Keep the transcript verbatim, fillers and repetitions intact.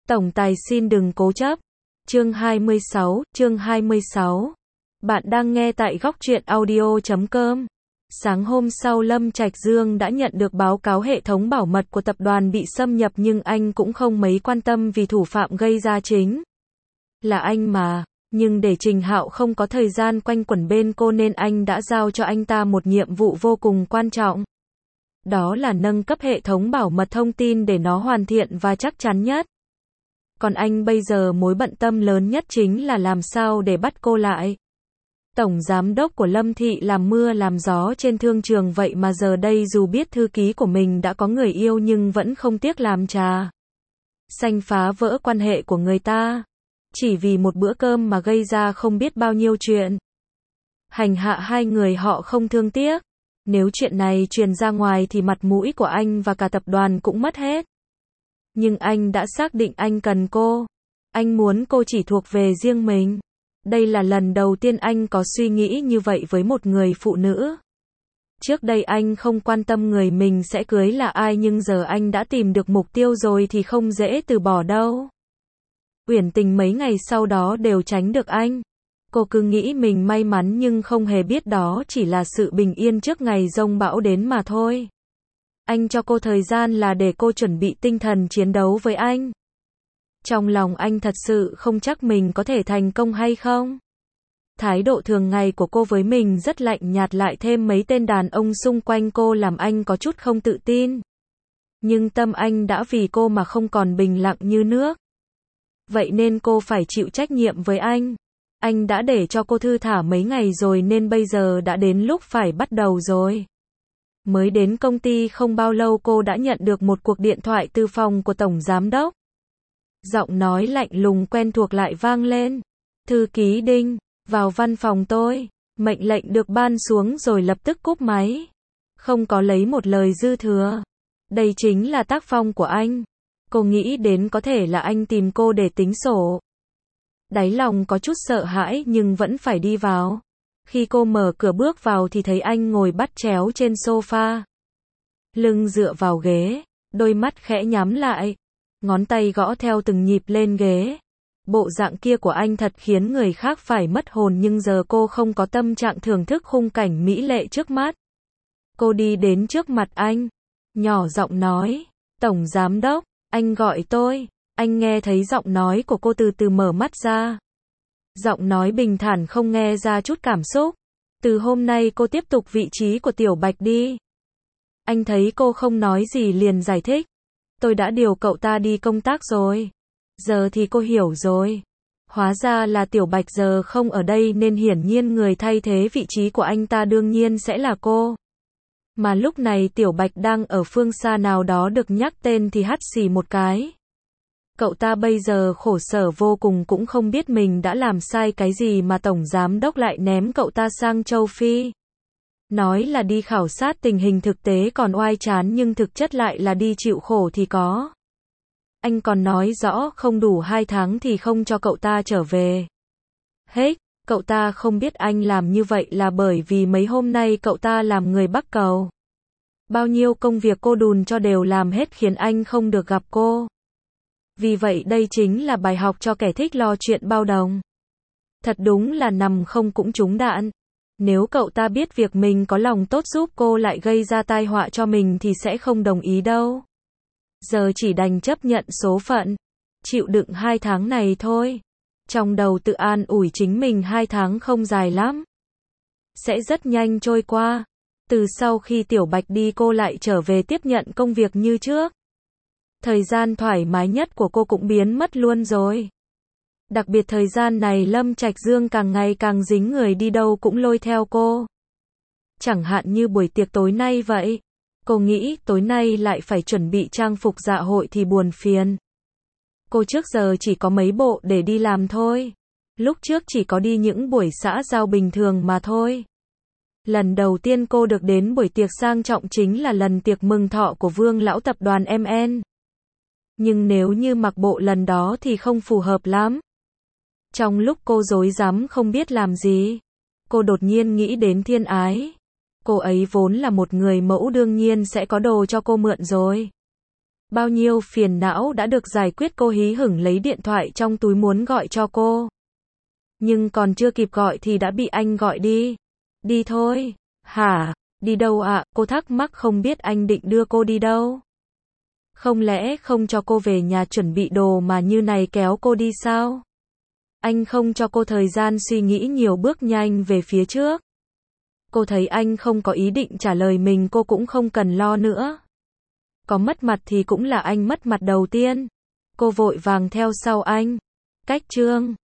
Tổng tài xin đừng cố chấp. Chương hai mươi sáu, chương hai mươi sáu. Bạn đang nghe tại góc truyện audio chấm com. Sáng hôm sau Lâm Trạch Dương đã nhận được báo cáo hệ thống bảo mật của tập đoàn bị xâm nhập, nhưng anh cũng không mấy quan tâm vì thủ phạm gây ra chính là anh mà. Nhưng để Trình Hạo không có thời gian quanh quẩn bên cô nên anh đã giao cho anh ta một nhiệm vụ vô cùng quan trọng. Đó là nâng cấp hệ thống bảo mật thông tin để nó hoàn thiện và chắc chắn nhất. Còn anh bây giờ mối bận tâm lớn nhất chính là làm sao để bắt cô lại. Tổng giám đốc của Lâm Thị làm mưa làm gió trên thương trường, vậy mà giờ đây dù biết thư ký của mình đã có người yêu nhưng vẫn không tiếc làm trà xanh phá vỡ quan hệ của người ta. Chỉ vì một bữa cơm mà gây ra không biết bao nhiêu chuyện. Hành hạ hai người họ không thương tiếc. Nếu chuyện này truyền ra ngoài thì mặt mũi của anh và cả tập đoàn cũng mất hết. Nhưng anh đã xác định anh cần cô. Anh muốn cô chỉ thuộc về riêng mình. Đây là lần đầu tiên anh có suy nghĩ như vậy với một người phụ nữ. Trước đây anh không quan tâm người mình sẽ cưới là ai, nhưng giờ anh đã tìm được mục tiêu rồi thì không dễ từ bỏ đâu. Uyển Tình mấy ngày sau đó đều tránh được anh. Cô cứ nghĩ mình may mắn nhưng không hề biết đó chỉ là sự bình yên trước ngày giông bão đến mà thôi. Anh cho cô thời gian là để cô chuẩn bị tinh thần chiến đấu với anh. Trong lòng anh thật sự không chắc mình có thể thành công hay không. Thái độ thường ngày của cô với mình rất lạnh nhạt, lại thêm mấy tên đàn ông xung quanh cô làm anh có chút không tự tin. Nhưng tâm anh đã vì cô mà không còn bình lặng như nước. Vậy nên cô phải chịu trách nhiệm với anh. Anh đã để cho cô thư thả mấy ngày rồi nên bây giờ đã đến lúc phải bắt đầu rồi. Mới đến công ty không bao lâu cô đã nhận được một cuộc điện thoại từ phòng của Tổng Giám Đốc. Giọng nói lạnh lùng quen thuộc lại vang lên. Thư ký Đinh, vào văn phòng tôi. Mệnh lệnh được ban xuống rồi lập tức cúp máy. Không có lấy một lời dư thừa. Đây chính là tác phong của anh. Cô nghĩ đến có thể là anh tìm cô để tính sổ. Đáy lòng có chút sợ hãi nhưng vẫn phải đi vào. Khi cô mở cửa bước vào thì thấy anh ngồi bắt chéo trên sofa. Lưng dựa vào ghế, đôi mắt khẽ nhắm lại. Ngón tay gõ theo từng nhịp lên ghế. Bộ dạng kia của anh thật khiến người khác phải mất hồn, nhưng giờ cô không có tâm trạng thưởng thức khung cảnh mỹ lệ trước mắt. Cô đi đến trước mặt anh, nhỏ giọng nói, Tổng Giám Đốc, anh gọi tôi. Anh nghe thấy giọng nói của cô từ từ mở mắt ra. Giọng nói bình thản không nghe ra chút cảm xúc. Từ hôm nay cô tiếp tục vị trí của Tiểu Bạch đi. Anh thấy cô không nói gì liền giải thích. Tôi đã điều cậu ta đi công tác rồi. Giờ thì cô hiểu rồi. Hóa ra là Tiểu Bạch giờ không ở đây nên hiển nhiên người thay thế vị trí của anh ta đương nhiên sẽ là cô. Mà lúc này Tiểu Bạch đang ở phương xa nào đó được nhắc tên thì hắt xì một cái. Cậu ta bây giờ khổ sở vô cùng, cũng không biết mình đã làm sai cái gì mà Tổng Giám Đốc lại ném cậu ta sang châu Phi. Nói là đi khảo sát tình hình thực tế còn oai chán nhưng thực chất lại là đi chịu khổ thì có. Anh còn nói rõ không đủ hai tháng thì không cho cậu ta trở về. Hết, cậu ta không biết anh làm như vậy là bởi vì mấy hôm nay cậu ta làm người Bắc Cầu. Bao nhiêu công việc cô đùn cho đều làm hết khiến anh không được gặp cô. Vì vậy đây chính là bài học cho kẻ thích lo chuyện bao đồng. Thật đúng là nằm không cũng trúng đạn. Nếu cậu ta biết việc mình có lòng tốt giúp cô lại gây ra tai họa cho mình thì sẽ không đồng ý đâu. Giờ chỉ đành chấp nhận số phận. Chịu đựng hai tháng này thôi. Trong đầu tự an ủi chính mình hai tháng không dài lắm. Sẽ rất nhanh trôi qua. Từ sau khi Tiểu Bạch đi cô lại trở về tiếp nhận công việc như trước. Thời gian thoải mái nhất của cô cũng biến mất luôn rồi. Đặc biệt thời gian này Lâm Trạch Dương càng ngày càng dính người, đi đâu cũng lôi theo cô. Chẳng hạn như buổi tiệc tối nay vậy. Cô nghĩ tối nay lại phải chuẩn bị trang phục dạ hội thì buồn phiền. Cô trước giờ chỉ có mấy bộ để đi làm thôi. Lúc trước chỉ có đi những buổi xã giao bình thường mà thôi. Lần đầu tiên cô được đến buổi tiệc sang trọng chính là lần tiệc mừng thọ của Vương lão tập đoàn em en. Nhưng nếu như mặc bộ lần đó thì không phù hợp lắm. Trong lúc cô rối rắm không biết làm gì, cô đột nhiên nghĩ đến Thiên Ái. Cô ấy vốn là một người mẫu, đương nhiên sẽ có đồ cho cô mượn rồi. Bao nhiêu phiền não đã được giải quyết, cô hí hửng lấy điện thoại trong túi muốn gọi cho cô. Nhưng còn chưa kịp gọi thì đã bị anh gọi đi. Đi thôi. Hả? Đi đâu ạ? Cô thắc mắc không biết anh định đưa cô đi đâu. Không lẽ không cho cô về nhà chuẩn bị đồ mà như này kéo cô đi sao? Anh không cho cô thời gian suy nghĩ nhiều, bước nhanh về phía trước. Cô thấy anh không có ý định trả lời mình, cô cũng không cần lo nữa. Có mất mặt thì cũng là anh mất mặt đầu tiên. Cô vội vàng theo sau anh. Cách chương